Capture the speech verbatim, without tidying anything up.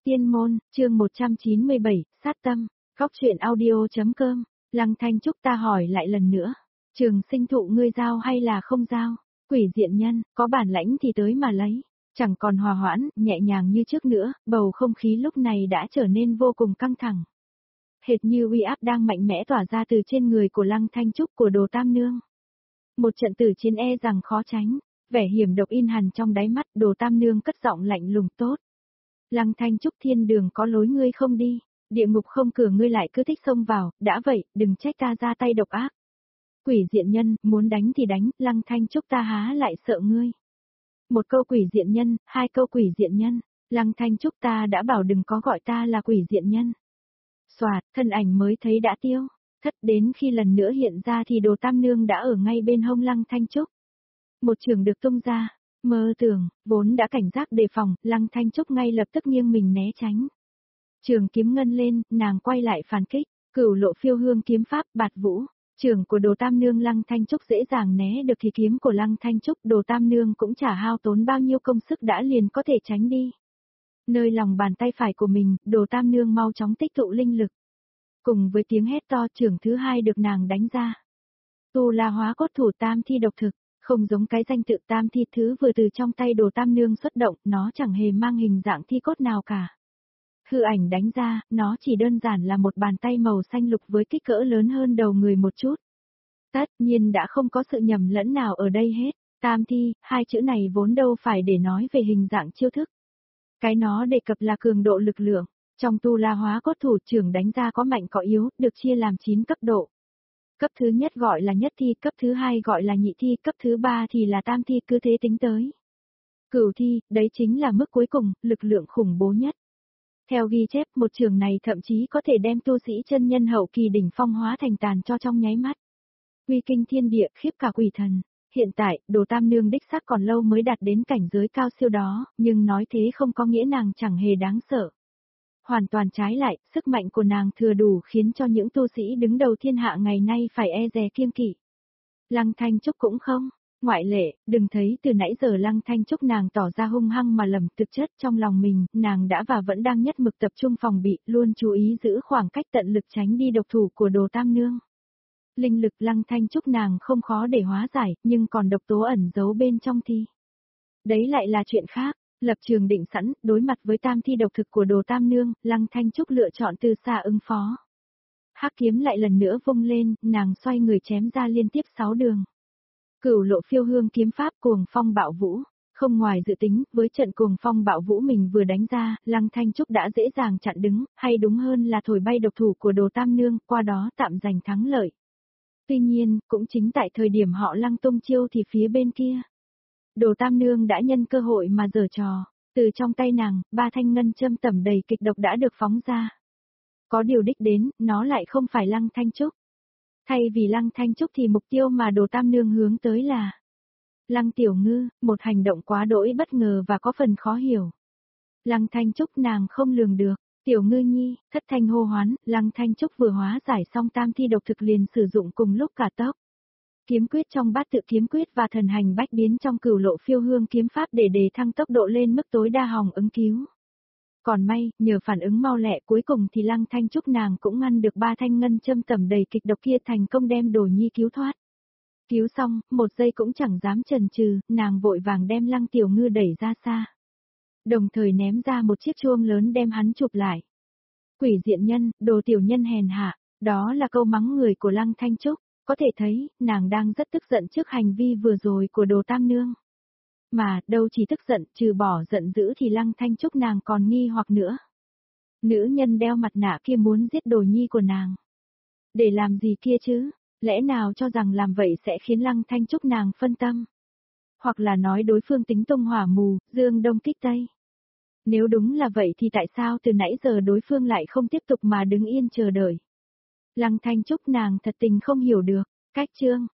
Tiên môn, chương một trăm chín mươi bảy, sát tâm, góc truyện audio.com, Lăng Thanh Trúc ta hỏi lại lần nữa, trường sinh thụ ngươi giao hay là không giao, quỷ diện nhân, có bản lãnh thì tới mà lấy, chẳng còn hòa hoãn, nhẹ nhàng như trước nữa, bầu không khí lúc này đã trở nên vô cùng căng thẳng. Hệt như uy áp đang mạnh mẽ tỏa ra từ trên người của Lăng Thanh Trúc của Đồ Tam Nương. Một trận tử chiến e rằng khó tránh, vẻ hiểm độc in hằn trong đáy mắt Đồ Tam Nương cất giọng lạnh lùng tốt. Lăng Thanh Trúc thiên đường có lối ngươi không đi, địa ngục không cửa ngươi lại cứ thích xông vào, đã vậy, đừng trách ta ra tay độc ác. Quỷ diện nhân, muốn đánh thì đánh, Lăng Thanh Trúc ta há lại sợ ngươi. Một câu quỷ diện nhân, hai câu quỷ diện nhân, Lăng Thanh Trúc ta đã bảo đừng có gọi ta là quỷ diện nhân. Soạt, thân ảnh mới thấy đã tiêu, thất đến khi lần nữa hiện ra thì Đồ Tam Nương đã ở ngay bên hông Lăng Thanh Trúc. Một trường được tung ra. Mơ tưởng, vốn đã cảnh giác đề phòng, Lăng Thanh Trúc ngay lập tức nghiêng mình né tránh. Trường kiếm ngân lên, nàng quay lại phản kích, cửu lộ phiêu hương kiếm pháp bạt vũ, trường của Đồ Tam Nương Lăng Thanh Trúc dễ dàng né được thì kiếm của Lăng Thanh Trúc Đồ Tam Nương cũng chả hao tốn bao nhiêu công sức đã liền có thể tránh đi. Nơi lòng bàn tay phải của mình, Đồ Tam Nương mau chóng tích tụ linh lực. Cùng với tiếng hét to trường thứ hai được nàng đánh ra. Tu La hóa cốt thủ tam thi độc thực. Không giống cái danh tự tam thi thứ vừa từ trong tay Đồ Tam Nương xuất động, nó chẳng hề mang hình dạng thi cốt nào cả. Hư ảnh đánh ra, nó chỉ đơn giản là một bàn tay màu xanh lục với kích cỡ lớn hơn đầu người một chút. Tất nhiên đã không có sự nhầm lẫn nào ở đây hết, tam thi, hai chữ này vốn đâu phải để nói về hình dạng chiêu thức. Cái nó đề cập là cường độ lực lượng, trong tu la hóa cốt thủ trưởng đánh ra có mạnh có yếu, được chia làm chín cấp độ. Cấp thứ nhất gọi là nhất thi, cấp thứ hai gọi là nhị thi, cấp thứ ba thì là tam thi, cứ thế tính tới. Cửu thi, đấy chính là mức cuối cùng, lực lượng khủng bố nhất. Theo ghi chép, một trường này thậm chí có thể đem tu sĩ chân nhân hậu kỳ đỉnh phong hóa thành tàn cho trong nháy mắt. Uy kinh thiên địa, khiếp cả quỷ thần. Hiện tại, Đồ Tam Nương đích xác còn lâu mới đạt đến cảnh giới cao siêu đó, nhưng nói thế không có nghĩa nàng chẳng hề đáng sợ. Hoàn toàn trái lại, sức mạnh của nàng thừa đủ khiến cho những tu sĩ đứng đầu thiên hạ ngày nay phải e dè kiêng kỵ. Lăng Thanh Trúc cũng không, ngoại lệ, đừng thấy từ nãy giờ Lăng Thanh Trúc nàng tỏ ra hung hăng mà lầm thực chất trong lòng mình, nàng đã và vẫn đang nhất mực tập trung phòng bị, luôn chú ý giữ khoảng cách tận lực tránh đi độc thủ của Đồ Tam Nương. Linh lực Lăng Thanh Trúc nàng không khó để hóa giải, nhưng còn độc tố ẩn giấu bên trong thì. Đấy lại là chuyện khác. Lập trường định sẵn, đối mặt với tam thi độc thực của Đồ Tam Nương, Lăng Thanh Trúc lựa chọn từ xa ứng phó. Hắc kiếm lại lần nữa vung lên, nàng xoay người chém ra liên tiếp sáu đường. Cửu lộ phiêu hương kiếm pháp cuồng phong bạo vũ, không ngoài dự tính, với trận cuồng phong bạo vũ mình vừa đánh ra, Lăng Thanh Trúc đã dễ dàng chặn đứng, hay đúng hơn là thổi bay độc thủ của Đồ Tam Nương, qua đó tạm giành thắng lợi. Tuy nhiên, cũng chính tại thời điểm họ Lăng tung chiêu thì phía bên kia. Đồ Tam Nương đã nhân cơ hội mà giở trò, từ trong tay nàng, ba thanh ngân châm tẩm đầy kịch độc đã được phóng ra. Có điều đích đến, nó lại không phải Lăng Thanh Trúc. Thay vì Lăng Thanh Trúc thì mục tiêu mà Đồ Tam Nương hướng tới là Lăng Tiểu Ngư, một hành động quá đỗi bất ngờ và có phần khó hiểu. Lăng Thanh Trúc nàng không lường được, Tiểu Ngư nhi, thất thanh hô hoán, Lăng Thanh Trúc vừa hóa giải xong tam thi độc thực liền sử dụng cùng lúc cả tốc. Kiếm quyết trong bát tự kiếm quyết và thần hành bách biến trong cửu lộ phiêu hương kiếm pháp để đề thăng tốc độ lên mức tối đa hòng ứng cứu. Còn may, nhờ phản ứng mau lẹ cuối cùng thì Lăng Thanh Trúc nàng cũng ngăn được ba thanh ngân châm tẩm đầy kịch độc kia thành công đem Đồ Nhi cứu thoát. Cứu xong, một giây cũng chẳng dám chần chừ, nàng vội vàng đem Lăng Tiểu Ngư đẩy ra xa. Đồng thời ném ra một chiếc chuông lớn đem hắn chụp lại. Quỷ diện nhân, đồ tiểu nhân hèn hạ, đó là câu mắng người của Lăng Thanh Trúc. Có thể thấy, nàng đang rất tức giận trước hành vi vừa rồi của Đồ Tam Nương. Mà, đâu chỉ tức giận, trừ bỏ giận dữ thì Lăng Thanh Trúc nàng còn nghi hoặc nữa. Nữ nhân đeo mặt nạ kia muốn giết Đồ Nhi của nàng. Để làm gì kia chứ? Lẽ nào cho rằng làm vậy sẽ khiến Lăng Thanh Trúc nàng phân tâm? Hoặc là nói đối phương tính tung hỏa mù, dương đông kích tây. Nếu đúng là vậy thì tại sao từ nãy giờ đối phương lại không tiếp tục mà đứng yên chờ đợi? Lăng Thanh Trúc nàng thật tình không hiểu được, cách chương,